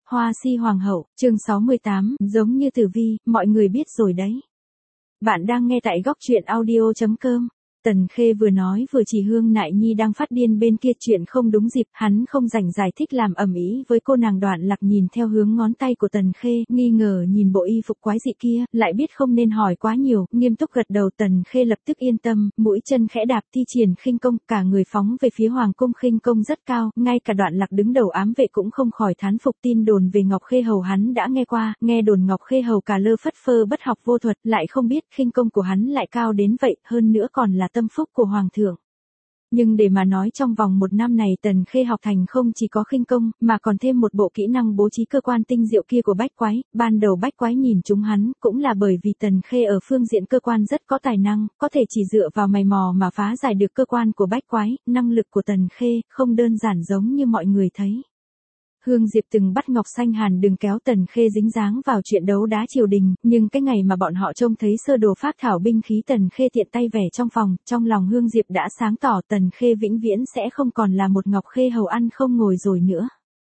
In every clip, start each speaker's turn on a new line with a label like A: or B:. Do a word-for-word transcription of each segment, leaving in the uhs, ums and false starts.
A: Hoa si hoàng hậu, chương sáu mươi tám, giống như Tử Vi, mọi người biết rồi đấy. Bạn đang nghe tại góc truyện audio chấm com. Tần Khê vừa nói vừa chỉ Hương Nại Nhi đang phát điên bên kia chuyện không đúng dịp, hắn không rảnh giải thích làm ầm ĩ với cô nàng. Đoạn Lạc nhìn theo hướng ngón tay của Tần Khê, nghi ngờ nhìn bộ y phục quái dị kia, lại biết không nên hỏi quá nhiều, nghiêm túc gật đầu. Tần Khê lập tức yên tâm, mũi chân khẽ đạp thi triển khinh công, cả người phóng về phía hoàng cung. Khinh công rất cao, ngay cả Đoạn Lạc đứng đầu ám vệ cũng không khỏi thán phục. Tin đồn về Ngọc Khê Hầu hắn đã nghe qua, nghe đồn Ngọc Khê Hầu cả lơ phất phơ bất học vô thuật, lại không biết khinh công của hắn lại cao đến vậy, hơn nữa còn là tâm phúc của hoàng thượng. Nhưng để mà nói trong vòng một năm này Tần Khê học thành không chỉ có khinh công, mà còn thêm một bộ kỹ năng bố trí cơ quan tinh diệu kia của Bách Quái. Ban đầu Bách Quái nhìn chúng hắn, cũng là bởi vì Tần Khê ở phương diện cơ quan rất có tài năng, có thể chỉ dựa vào mày mò mà phá giải được cơ quan của Bách Quái. Năng lực của Tần Khê không đơn giản giống như mọi người thấy. Hương Diệp từng bắt Ngọc Xanh Hàn đừng kéo Tần Khê dính dáng vào chuyện đấu đá triều đình, nhưng cái ngày mà bọn họ trông thấy sơ đồ phác thảo binh khí Tần Khê tiện tay vẻ trong phòng, trong lòng Hương Diệp đã sáng tỏ Tần Khê vĩnh viễn sẽ không còn là một Ngọc Khê Hầu ăn không ngồi rồi nữa.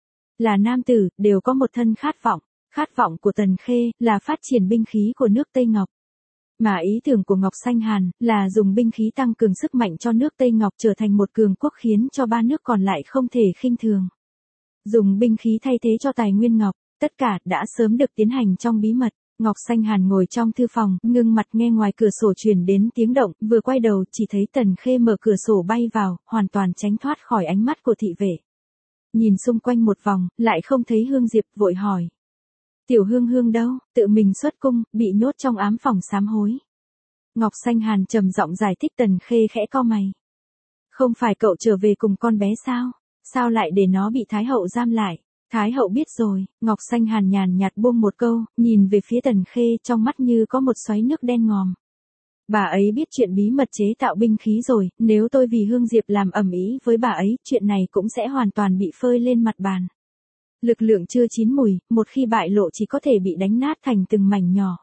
A: Là nam tử, đều có một thân khát vọng, khát vọng của Tần Khê là phát triển binh khí của nước Tây Ngọc. Mà ý tưởng của Ngọc Xanh Hàn là dùng binh khí tăng cường sức mạnh cho nước Tây Ngọc trở thành một cường quốc khiến cho ba nước còn lại không thể khinh thường. Dùng binh khí thay thế cho tài nguyên ngọc, tất cả đã sớm được tiến hành trong bí mật. Ngọc Xanh Hàn ngồi trong thư phòng, ngưng mặt nghe ngoài cửa sổ truyền đến tiếng động, vừa quay đầu chỉ thấy Tần Khê mở cửa sổ bay vào, hoàn toàn tránh thoát khỏi ánh mắt của thị vệ. Nhìn xung quanh một vòng, lại không thấy Hương Diệp, vội hỏi. Tiểu Hương Hương đâu, tự mình xuất cung, bị nhốt trong ám phòng sám hối. Ngọc Xanh Hàn trầm giọng giải thích. Tần Khê khẽ cau mày. Không phải cậu trở về cùng con bé sao? Sao lại để nó bị Thái Hậu giam lại? Thái Hậu biết rồi. Ngọc Xanh Hàn nhàn nhạt buông một câu, nhìn về phía Tần Khê, trong mắt như có một xoáy nước đen ngòm. Bà ấy biết chuyện bí mật chế tạo binh khí rồi, nếu tôi vì Hương Diệp làm ầm ĩ với bà ấy, chuyện này cũng sẽ hoàn toàn bị phơi lên mặt bàn. Lực lượng chưa chín mùi, một khi bại lộ chỉ có thể bị đánh nát thành từng mảnh nhỏ.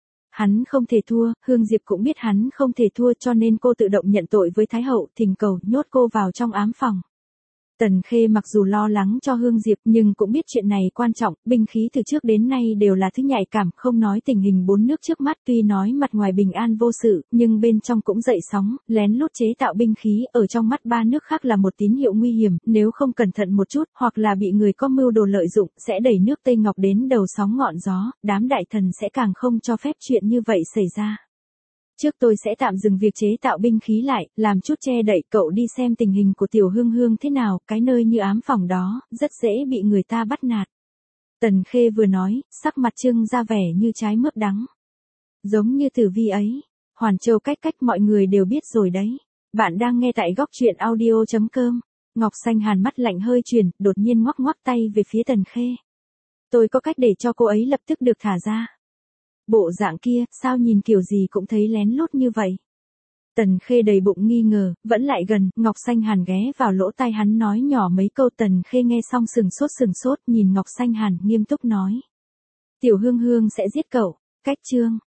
A: Hắn không thể thua, Hương Diệp cũng biết hắn không thể thua, cho nên cô tự động nhận tội với Thái Hậu, thỉnh cầu nhốt cô vào trong ám phòng. Tần Khê mặc dù lo lắng cho Hương Diệp nhưng cũng biết chuyện này quan trọng, binh khí từ trước đến nay đều là thứ nhạy cảm, không nói tình hình bốn nước trước mắt, tuy nói mặt ngoài bình an vô sự, nhưng bên trong cũng dậy sóng, lén lút chế tạo binh khí ở trong mắt ba nước khác là một tín hiệu nguy hiểm, nếu không cẩn thận một chút, hoặc là bị người có mưu đồ lợi dụng, sẽ đẩy nước Tây Ngọc đến đầu sóng ngọn gió, đám đại thần sẽ càng không cho phép chuyện như vậy xảy ra. Trước tôi sẽ tạm dừng việc chế tạo binh khí lại, làm chút che đậy, cậu đi xem tình hình của Tiểu Hương Hương thế nào, cái nơi như ám phòng đó, rất dễ bị người ta bắt nạt. Tần Khê vừa nói, sắc mặt trưng ra vẻ như trái mướp đắng. Giống như Tử Vi ấy, Hoàn Châu cách cách mọi người đều biết rồi đấy. Bạn đang nghe tại góc truyện audio chấm com. Ngọc Xanh Hàn mắt lạnh hơi chuyển, đột nhiên ngoắc ngoắc tay về phía Tần Khê. Tôi có cách để cho cô ấy lập tức được thả ra. Bộ dạng kia, sao nhìn kiểu gì cũng thấy lén lút như vậy? Tần Khê đầy bụng nghi ngờ, vẫn lại gần, Ngọc Xanh Hàn ghé vào lỗ tai hắn nói nhỏ mấy câu. Tần Khê nghe xong sừng sốt sừng sốt, nhìn Ngọc Xanh Hàn nghiêm túc nói. Tiểu Hương Hương sẽ giết cậu, cách chương.